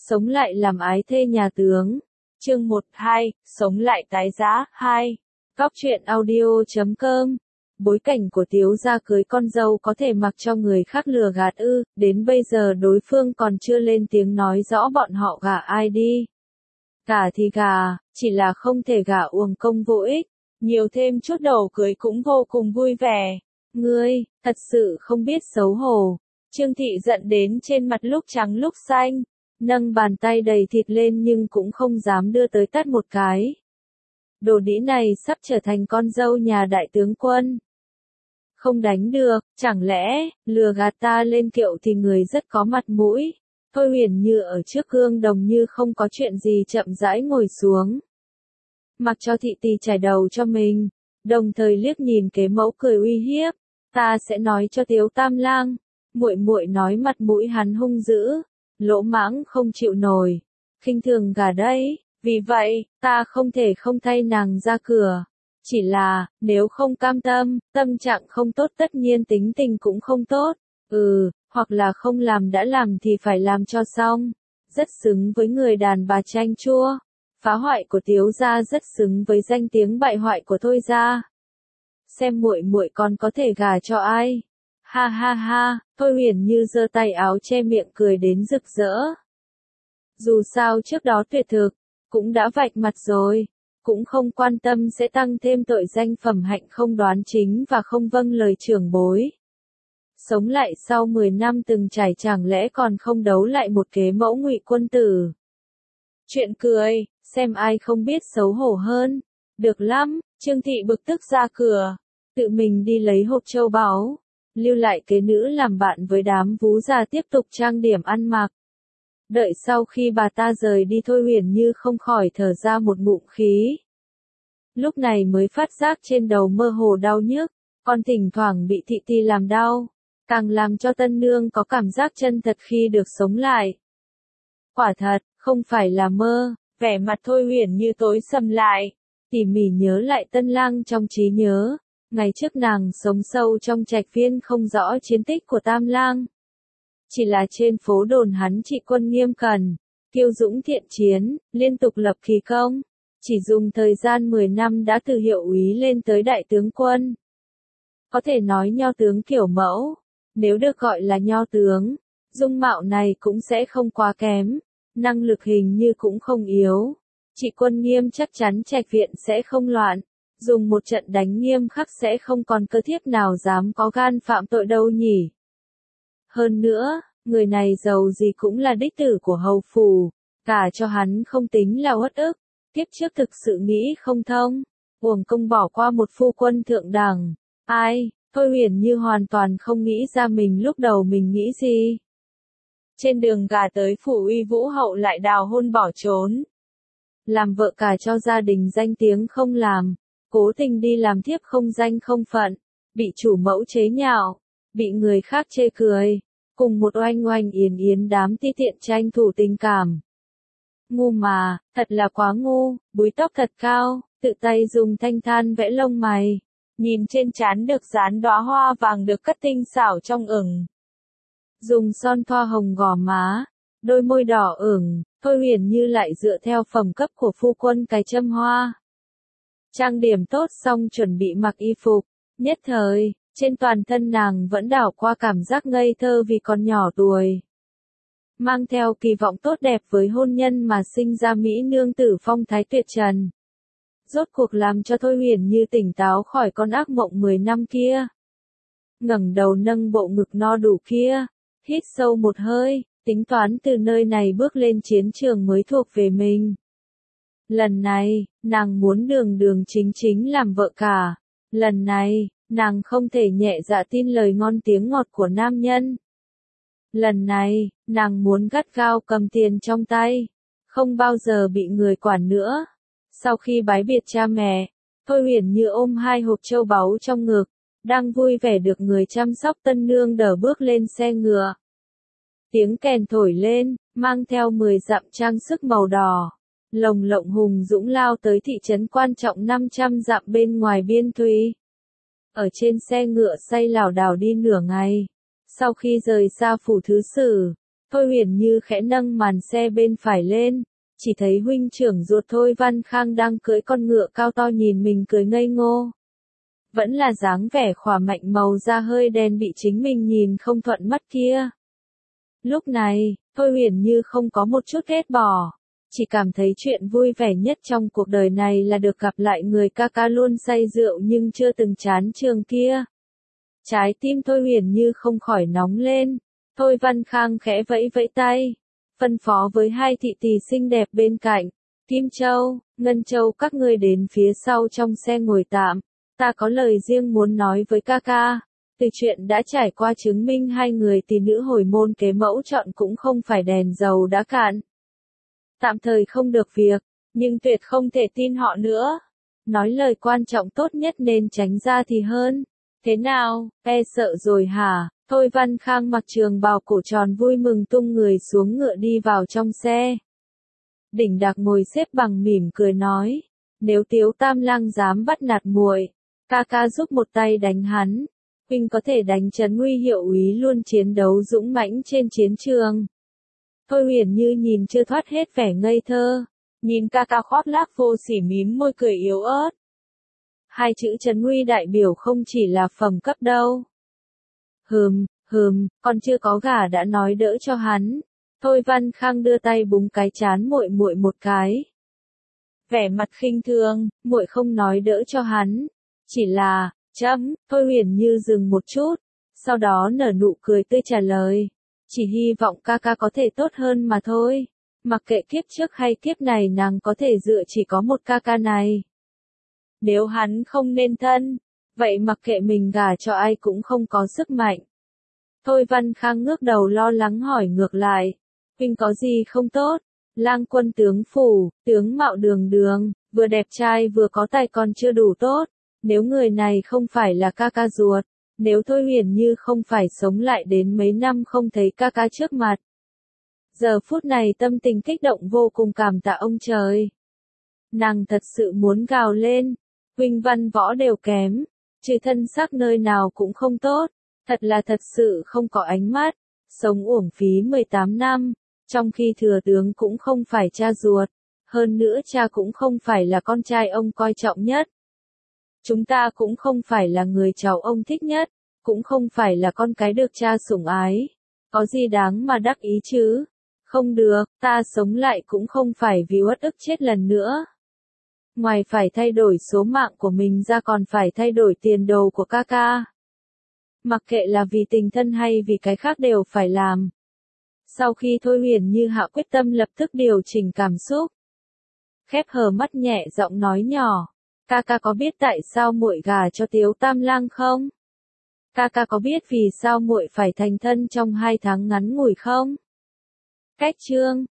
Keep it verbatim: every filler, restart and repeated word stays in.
Sống lại làm ái thê nhà tướng. Chương một hai, Sống lại tái giá. hai. Góc truyện audio chấm com. Bối cảnh của Tiếu gia cưới con dâu có thể mặc cho người khác lừa gạt ư, đến bây giờ đối phương còn chưa lên tiếng nói rõ bọn họ gả ai đi. Gả thì gả, chỉ là không thể gả uổng công vô ích, nhiều thêm chút đầu cưới cũng vô cùng vui vẻ. Ngươi, thật sự không biết xấu hổ. Trương Thị giận đến trên mặt lúc trắng lúc xanh, nâng bàn tay đầy thịt lên nhưng cũng không dám đưa tới tát một cái. Đồ đĩ này sắp trở thành con dâu nhà đại tướng quân. Không đánh được, chẳng lẽ, lừa gạt ta lên kiệu thì người rất có mặt mũi. Thôi Huyền Như ở trước gương đồng như không có chuyện gì chậm rãi ngồi xuống. Mặc cho Thị Tì trải đầu cho mình, đồng thời liếc nhìn kế mẫu cười uy hiếp. Ta sẽ nói cho Tiếu Tam Lang, muội muội nói mặt mũi hắn hung dữ, lỗ mãng không chịu nổi, khinh thường gả đấy, vì vậy, ta không thể không thay nàng ra cửa. Chỉ là, nếu không cam tâm, tâm trạng không tốt tất nhiên tính tình cũng không tốt, ừ, hoặc là không làm đã làm thì phải làm cho xong, rất xứng với người đàn bà chanh chua, phá hoại của Tiếu gia rất xứng với danh tiếng bại hoại của Thôi gia. Xem muội muội còn có thể gả cho ai? Ha ha ha, Thôi Huyền Như giơ tay áo che miệng cười đến rực rỡ. Dù sao trước đó tuyệt thực, cũng đã vạch mặt rồi, cũng không quan tâm sẽ tăng thêm tội danh phẩm hạnh không đoán chính và không vâng lời trưởng bối. Sống lại sau mười năm từng trải chẳng lẽ còn không đấu lại một kế mẫu Ngụy quân tử. Chuyện cười, xem ai không biết xấu hổ hơn. Được lắm, Trương Thị bực tức ra cửa, tự mình đi lấy hộp châu báu, lưu lại kế nữ làm bạn với đám vú già tiếp tục trang điểm ăn mặc. Đợi sau khi bà ta rời đi Thôi Huyền Như không khỏi thở ra một ngụm khí. Lúc này mới phát giác trên đầu mơ hồ đau nhức, còn thỉnh thoảng bị Thị Tì làm đau, càng làm cho tân nương có cảm giác chân thật khi được sống lại. Quả thật, không phải là mơ, vẻ mặt Thôi Huyền Như tối sầm lại, tỉ mỉ nhớ lại Tân Lang trong trí nhớ, ngày trước nàng sống sâu trong trạch viên không rõ chiến tích của Tam Lang. Chỉ là trên phố đồn hắn trị quân nghiêm cẩn, kiêu dũng thiện chiến, liên tục lập kỳ công, chỉ dùng thời gian mười năm đã từ hiệu úy lên tới đại tướng quân. Có thể nói nho tướng kiểu mẫu, nếu được gọi là nho tướng, dung mạo này cũng sẽ không quá kém, năng lực hình như cũng không yếu. Trị quân nghiêm chắc chắn trạch viện sẽ không loạn, dùng một trận đánh nghiêm khắc sẽ không còn cơ thiếp nào dám có gan phạm tội đâu nhỉ. Hơn nữa, người này giàu gì cũng là đích tử của hầu phủ, cả cho hắn không tính là uất ức, kiếp trước thực sự nghĩ không thông, uổng công bỏ qua một phu quân thượng đẳng. Ai, Thôi Huyền Như hoàn toàn không nghĩ ra mình lúc đầu mình nghĩ gì. Trên đường gà tới phủ Uy Vũ hậu lại đào hôn bỏ trốn. Làm vợ cả cho gia đình danh tiếng không làm, cố tình đi làm thiếp không danh không phận, bị chủ mẫu chế nhạo, bị người khác chê cười, cùng một oanh oanh yến yến đám ti tiện tranh thủ tình cảm. Ngu mà, thật là quá ngu, búi tóc thật cao, tự tay dùng thanh than vẽ lông mày, nhìn trên trán được dán đóa hoa vàng được cắt tinh xảo trong ửng. Dùng son thoa hồng gò má, đôi môi đỏ ửng, Thôi Huyền Như lại dựa theo phẩm cấp của phu quân cài châm hoa. Trang điểm tốt xong chuẩn bị mặc y phục, nhất thời, trên toàn thân nàng vẫn đảo qua cảm giác ngây thơ vì còn nhỏ tuổi. Mang theo kỳ vọng tốt đẹp với hôn nhân mà sinh ra mỹ nương tử phong thái tuyệt trần. Rốt cuộc làm cho Thôi Huyền Như tỉnh táo khỏi con ác mộng mười năm kia. Ngẩng đầu nâng bộ ngực no đủ kia, hít sâu một hơi, tính toán từ nơi này bước lên chiến trường mới thuộc về mình. Lần này, nàng muốn đường đường chính chính làm vợ cả. Lần này, nàng không thể nhẹ dạ tin lời ngon tiếng ngọt của nam nhân. Lần này, nàng muốn gắt gao cầm tiền trong tay, không bao giờ bị người quản nữa. Sau khi bái biệt cha mẹ, Thôi Huyền Như ôm hai hộp châu báu trong ngực, đang vui vẻ được người chăm sóc tân nương đỡ bước lên xe ngựa. Tiếng kèn thổi lên, mang theo mười dặm trang sức màu đỏ. Lồng lộng hùng dũng lao tới thị trấn quan trọng năm trăm dặm bên ngoài biên thùy. Ở trên xe ngựa say lảo đảo đi nửa ngày. Sau khi rời xa phủ thứ sử, Thôi Huyền Như khẽ nâng màn xe bên phải lên, chỉ thấy huynh trưởng ruột Thôi Văn Khang đang cưỡi con ngựa cao to nhìn mình cười ngây ngô. Vẫn là dáng vẻ khỏe mạnh màu da hơi đen bị chính mình nhìn không thuận mắt kia. Lúc này, Thôi Huyền Như không có một chút ghét bỏ, chỉ cảm thấy chuyện vui vẻ nhất trong cuộc đời này là được gặp lại người ca ca luôn say rượu nhưng chưa từng chán trường kia. Trái tim Thôi Huyền Như không khỏi nóng lên, Thôi Văn Khang khẽ vẫy vẫy tay, phân phó với hai thị tỳ xinh đẹp bên cạnh, Kim Châu, Ngân Châu các ngươi đến phía sau trong xe ngồi tạm, ta có lời riêng muốn nói với ca ca. Từ chuyện đã trải qua chứng minh hai người tỷ nữ hồi môn kế mẫu chọn cũng không phải đèn dầu đã cạn. Tạm thời không được việc, nhưng tuyệt không thể tin họ nữa. Nói lời quan trọng tốt nhất nên tránh ra thì hơn. Thế nào, e sợ rồi hả? Thôi Văn Khang mặc trường bào cổ tròn vui mừng tung người xuống ngựa đi vào trong xe. Đỉnh Đạc ngồi xếp bằng mỉm cười nói, nếu Tiếu Tam Lang dám bắt nạt muội, ca ca giúp một tay đánh hắn. Huynh có thể đánh trấn Nguy Hiệu úy luôn chiến đấu dũng mãnh trên chiến trường. Thôi Huyền Như nhìn chưa thoát hết vẻ ngây thơ, nhìn ca ca khoác lác vô sỉ mím môi cười yếu ớt. Hai chữ trấn Nguy đại biểu không chỉ là phẩm cấp đâu. Hừm, hừm, còn chưa có gả đã nói đỡ cho hắn. Thôi Văn Khang đưa tay búng cái trán muội muội một cái. Vẻ mặt khinh thường, muội không nói đỡ cho hắn, chỉ là chấm. Thôi Huyền Như dừng một chút, sau đó nở nụ cười tươi trả lời, chỉ hy vọng ca ca có thể tốt hơn mà thôi. Mặc kệ kiếp trước hay kiếp này nàng có thể dựa chỉ có một ca ca này. Nếu hắn không nên thân, vậy mặc kệ mình gả cho ai cũng không có sức mạnh. Thôi Văn Khang ngước đầu lo lắng hỏi ngược lại, huynh có gì không tốt? Lang Quân tướng phủ, tướng mạo đường đường, vừa đẹp trai vừa có tài còn chưa đủ tốt. Nếu người này không phải là ca ca ruột, nếu Thôi Huyền Như không phải sống lại đến mấy năm không thấy ca ca trước mặt. Giờ phút này tâm tình kích động vô cùng cảm tạ ông trời. Nàng thật sự muốn gào lên, huynh văn võ đều kém, trừ thân xác nơi nào cũng không tốt, thật là thật sự không có ánh mắt, sống uổng phí mười tám năm, trong khi thừa tướng cũng không phải cha ruột, hơn nữa cha cũng không phải là con trai ông coi trọng nhất. Chúng ta cũng không phải là người cháu ông thích nhất, cũng không phải là con cái được cha sủng ái. Có gì đáng mà đắc ý chứ? Không được, ta sống lại cũng không phải vì uất ức chết lần nữa. Ngoài phải thay đổi số mạng của mình ra còn phải thay đổi tiền đồ của ca ca. Mặc kệ là vì tình thân hay vì cái khác đều phải làm. Sau khi Thôi Huyền Như hạ quyết tâm lập tức điều chỉnh cảm xúc. Khép hờ mắt nhẹ giọng nói nhỏ. Ca ca có biết tại sao muội gả cho Tiếu Tam Lang không? Ca ca có biết vì sao muội phải thành thân trong hai tháng ngắn ngủi không? Cách chương